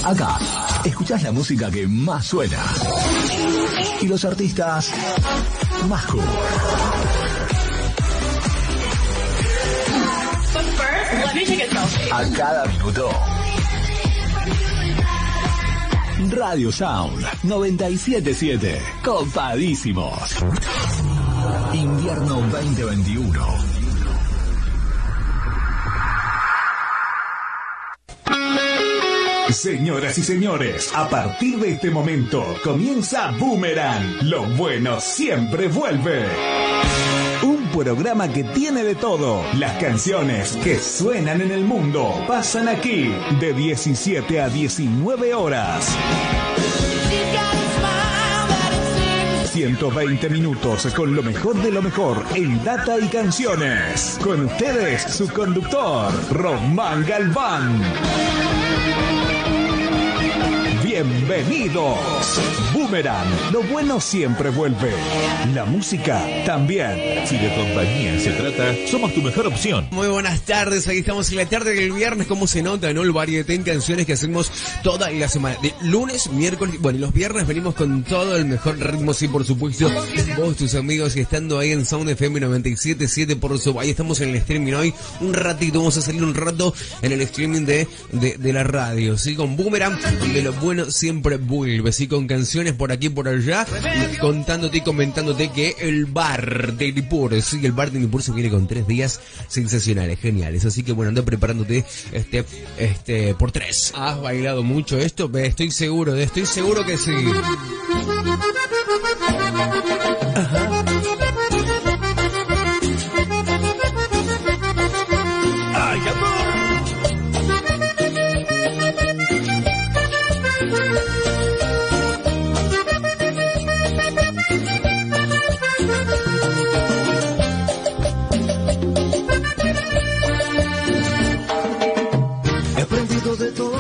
Acá, escuchás la música que más suena. Y los artistas más cool. A cada minuto. Radio Sound 97.7. Copadísimos. Invierno 2021. Señoras y señores, a partir de este momento comienza Boomerang. Lo bueno siempre vuelve. Un programa que tiene de todo. Las canciones que suenan en el mundo pasan aquí de 17 a 19 horas. 120 minutos con lo mejor de lo mejor en data y canciones. Con ustedes, su conductor, Román Galván. Bienvenidos. Boomerang, lo bueno siempre vuelve. La música también. Si de compañía se trata, somos tu mejor opción. Muy buenas tardes, aquí estamos en la tarde del viernes. ¿Cómo se nota, no? El variedad en canciones que hacemos toda la semana. De lunes, miércoles, bueno, y los viernes venimos con todo el mejor ritmo, sí, por supuesto. Vos, tus amigos, y estando ahí en Sound FM 97.7 por su... Ahí estamos en el streaming hoy. Un ratito, vamos a salir un rato en el streaming de la radio, ¿sí? Con Boomerang, de lo bueno siempre vuelve, sí, con canciones por aquí y por allá, contándote y comentándote que el bar de Nippur, sí, el bar de Nippur se viene con 3 días sensacionales, geniales, así que bueno, anda preparándote por 3. ¿Has bailado mucho esto? Estoy seguro que sí. Ajá. ¡Ay, amor! He aprendido de todo